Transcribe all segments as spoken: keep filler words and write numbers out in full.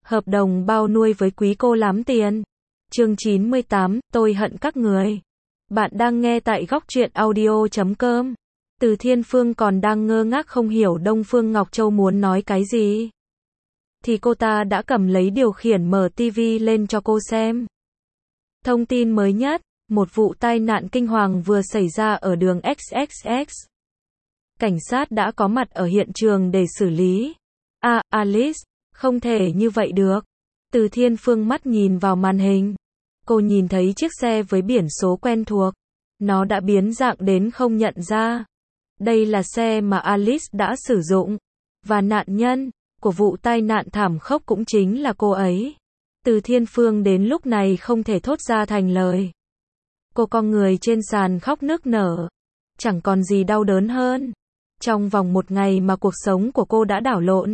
Hợp đồng bao nuôi với quý cô lắm tiền. Chương chín mươi tám, tôi hận các người. Bạn đang nghe tại góc truyện audio chấm com. Từ Thiên Phương còn đang ngơ ngác không hiểu Đông Phương Ngọc Châu muốn nói cái gì. Thì cô ta đã cầm lấy điều khiển mở tivi lên cho cô xem. Thông tin mới nhất, một vụ tai nạn kinh hoàng vừa xảy ra ở đường ích ích ích. Cảnh sát đã có mặt ở hiện trường để xử lý. À, Alice, không thể như vậy được. Từ Thiên Phương mắt nhìn vào màn hình. Cô nhìn thấy chiếc xe với biển số quen thuộc. Nó đã biến dạng đến không nhận ra. Đây là xe mà Alice đã sử dụng. Và nạn nhân của vụ tai nạn thảm khốc cũng chính là cô ấy. Từ Thiên Phương đến lúc này không thể thốt ra thành lời. Cô cong người trên sàn khóc nức nở. Chẳng còn gì đau đớn hơn. Trong vòng một ngày mà cuộc sống của cô đã đảo lộn.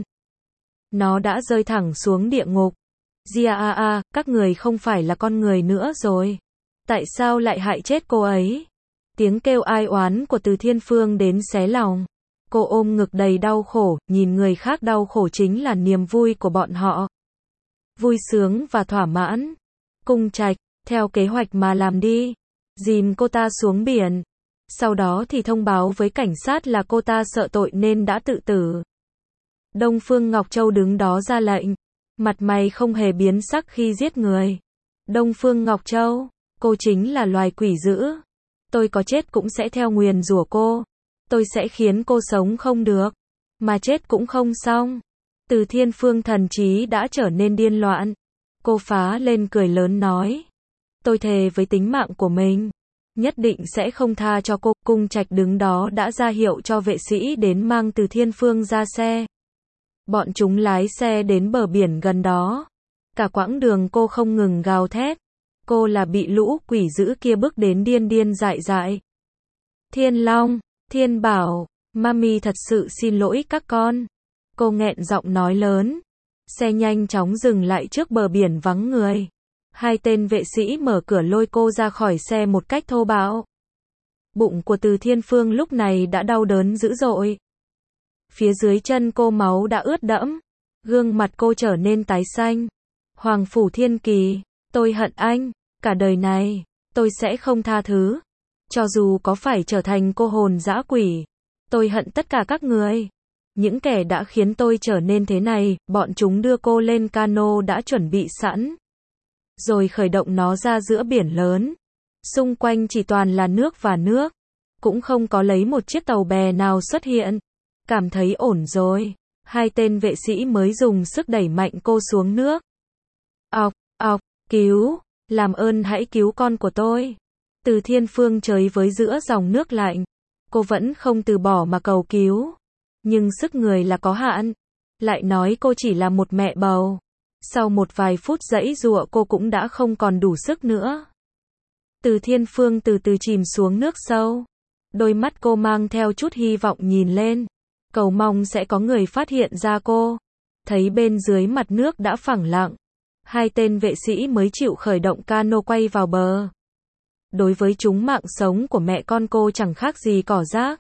Nó đã rơi thẳng xuống địa ngục. Gia a a, các người không phải là con người nữa rồi. Tại sao lại hại chết cô ấy? Tiếng kêu ai oán của Từ Thiên Phương đến xé lòng. Cô ôm ngực đầy đau khổ, nhìn người khác đau khổ chính là niềm vui của bọn họ. Vui sướng và thỏa mãn. Cung Trạch, theo kế hoạch mà làm đi. Dìm cô ta xuống biển. Sau đó thì thông báo với cảnh sát là cô ta sợ tội nên đã tự tử. Đông Phương Ngọc Châu đứng đó ra lệnh. Mặt mày không hề biến sắc khi giết người. Đông Phương Ngọc Châu, cô chính là loài quỷ dữ. Tôi có chết cũng sẽ theo nguyền rủa cô. Tôi sẽ khiến cô sống không được. Mà chết cũng không xong. Từ Thiên Phương thần trí đã trở nên điên loạn. Cô phá lên cười lớn nói. Tôi thề với tính mạng của mình. Nhất định sẽ không tha cho cô. Cung Trạch đứng đó đã ra hiệu cho vệ sĩ đến mang Từ Thiên Phương ra xe. Bọn chúng lái xe đến bờ biển gần đó. Cả quãng đường cô không ngừng gào thét. Cô là bị lũ quỷ dữ kia bức đến điên điên dại dại. Thiên Long, Thiên Bảo, Mami thật sự xin lỗi các con. Cô nghẹn giọng nói lớn. Xe nhanh chóng dừng lại trước bờ biển vắng người. Hai tên vệ sĩ mở cửa lôi cô ra khỏi xe một cách thô bạo. Bụng của Từ Thiên Phương lúc này đã đau đớn dữ dội. Phía dưới chân cô máu đã ướt đẫm. Gương mặt cô trở nên tái xanh. Hoàng Phủ Thiên Kỳ, tôi hận anh. Cả đời này, tôi sẽ không tha thứ. Cho dù có phải trở thành cô hồn dã quỷ. Tôi hận tất cả các người. Những kẻ đã khiến tôi trở nên thế này. Bọn chúng đưa cô lên cano đã chuẩn bị sẵn. Rồi khởi động nó ra giữa biển lớn. Xung quanh chỉ toàn là nước và nước. Cũng không có lấy một chiếc tàu bè nào xuất hiện. Cảm thấy ổn rồi. Hai tên vệ sĩ mới dùng sức đẩy mạnh cô xuống nước. Ọc, ọc, cứu. Làm ơn hãy cứu con của tôi. Từ Thiên Phương chơi với giữa dòng nước lạnh. Cô vẫn không từ bỏ mà cầu cứu. Nhưng sức người là có hạn. Lại nói cô chỉ là một mẹ bầu. Sau một vài phút giãy giụa cô cũng đã không còn đủ sức nữa. Từ Thiên Phương từ từ chìm xuống nước sâu. Đôi mắt cô mang theo chút hy vọng nhìn lên. Cầu mong sẽ có người phát hiện ra cô. Thấy bên dưới mặt nước đã phẳng lặng. Hai tên vệ sĩ mới chịu khởi động cano quay vào bờ. Đối với chúng mạng sống của mẹ con cô chẳng khác gì cỏ rác.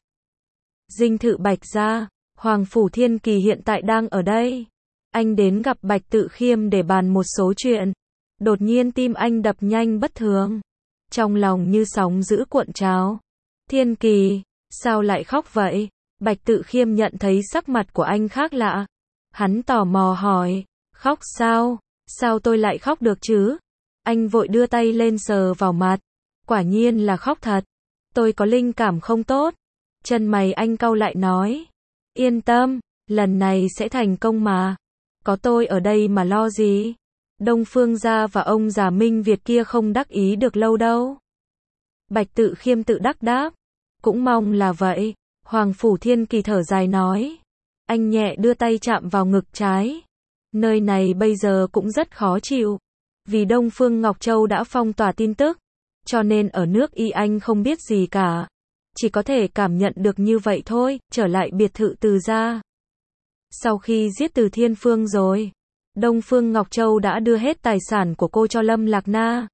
Dinh thự Bạch gia, Hoàng Phủ Thiên Kỳ hiện tại đang ở đây. Anh đến gặp Bạch Tự Khiêm để bàn một số chuyện. Đột nhiên tim anh đập nhanh bất thường. Trong lòng như sóng dữ cuộn trào. Thiên Kỳ, sao lại khóc vậy? Bạch Tự Khiêm nhận thấy sắc mặt của anh khác lạ. Hắn tò mò hỏi, khóc sao? Sao tôi lại khóc được chứ? Anh vội đưa tay lên sờ vào mặt. Quả nhiên là khóc thật. Tôi có linh cảm không tốt. Chân mày anh cau lại nói. Yên tâm, lần này sẽ thành công mà. Có tôi ở đây mà lo gì? Đông Phương gia và ông già Minh Việt kia không đắc ý được lâu đâu. Bạch Tự Khiêm tự đắc đáp. Cũng mong là vậy. Hoàng Phủ Thiên Kỳ thở dài nói. Anh nhẹ đưa tay chạm vào ngực trái. Nơi này bây giờ cũng rất khó chịu. Vì Đông Phương Ngọc Châu đã phong tỏa tin tức. Cho nên ở nước Y anh không biết gì cả. Chỉ có thể cảm nhận được như vậy thôi. Trở lại biệt thự Từ gia. Sau khi giết Từ Thiên Phương rồi. Đông Phương Ngọc Châu đã đưa hết tài sản của cô cho Lâm Lạc Na.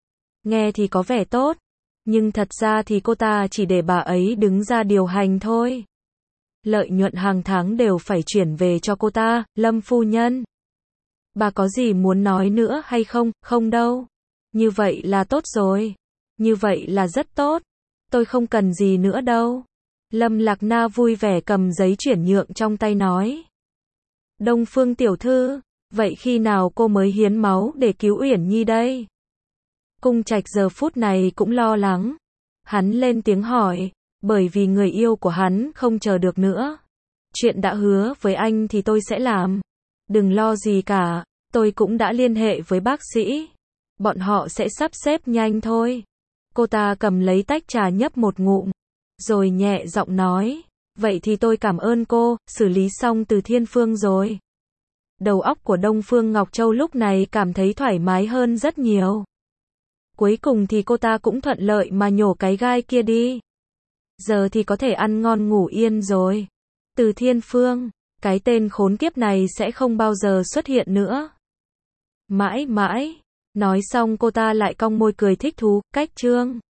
Nghe thì có vẻ tốt. Nhưng thật ra thì cô ta chỉ để bà ấy đứng ra điều hành thôi. Lợi nhuận hàng tháng đều phải chuyển về cho cô ta, Lâm phu nhân. Bà có gì muốn nói nữa hay không? Không đâu. Như vậy là tốt rồi. Như vậy là rất tốt. Tôi không cần gì nữa đâu. Lâm Lạc Na vui vẻ cầm giấy chuyển nhượng trong tay nói. Đông Phương tiểu thư, vậy khi nào cô mới hiến máu để cứu Uyển Nhi đây? Cung Trạch giờ phút này cũng lo lắng. Hắn lên tiếng hỏi, bởi vì người yêu của hắn không chờ được nữa. Chuyện đã hứa với anh thì tôi sẽ làm. Đừng lo gì cả, tôi cũng đã liên hệ với bác sĩ. Bọn họ sẽ sắp xếp nhanh thôi. Cô ta cầm lấy tách trà nhấp một ngụm, rồi nhẹ giọng nói, vậy thì tôi cảm ơn cô, xử lý xong Từ Thiên Phương rồi. Đầu óc của Đông Phương Ngọc Châu lúc này cảm thấy thoải mái hơn rất nhiều. Cuối cùng thì cô ta cũng thuận lợi mà nhổ cái gai kia đi. Giờ thì có thể ăn ngon ngủ yên rồi. Từ Thiên Phương, cái tên khốn kiếp này sẽ không bao giờ xuất hiện nữa. Mãi mãi. Nói xong cô ta lại cong môi cười thích thú, cách trương.